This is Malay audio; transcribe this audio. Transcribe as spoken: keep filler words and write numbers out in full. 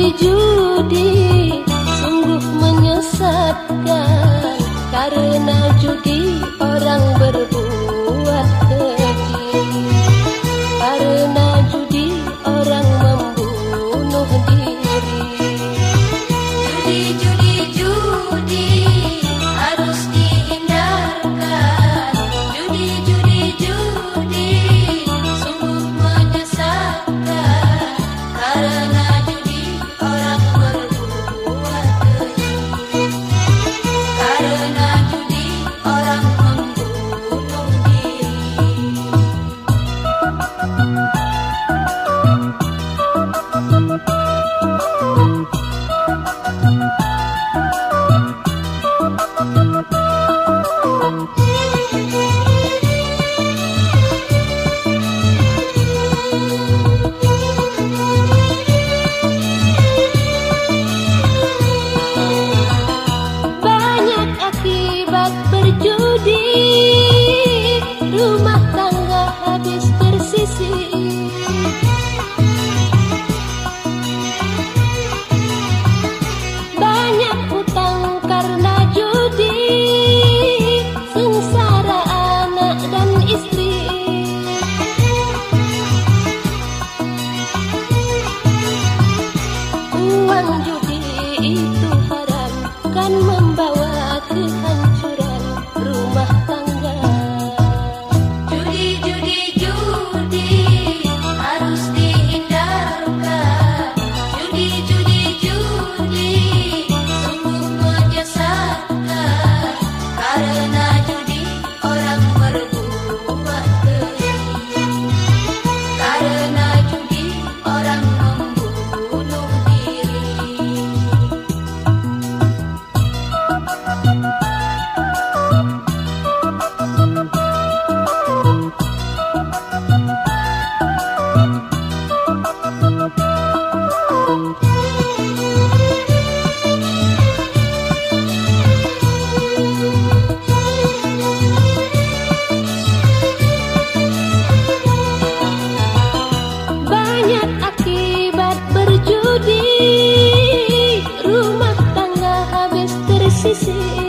judi sungguh menyesatkan, karena judi orang berbuat keji, karena judi orang membunuh diri. Judi, judi, judi harus dihindarkan. Judi, judi, judi sungguh menyesatkan, karena judi orang berbuat keji, karena judi orang membunuh diri. Banyak akibat berjudi, rumah tangga habis tersisi. Banyak hutang karena judi, sengsara anak dan istri. Uang judi itu haram, kan membawa kehancuran rumah tangga. Judi, judi, judi harus dihindarkan. Judi, judi, judi sungguh menyesatkan, karena judi orang berbuat keji, karena judi orang membunuh diri. Banyak akibat berjudi, rumah tangga habis tersisi.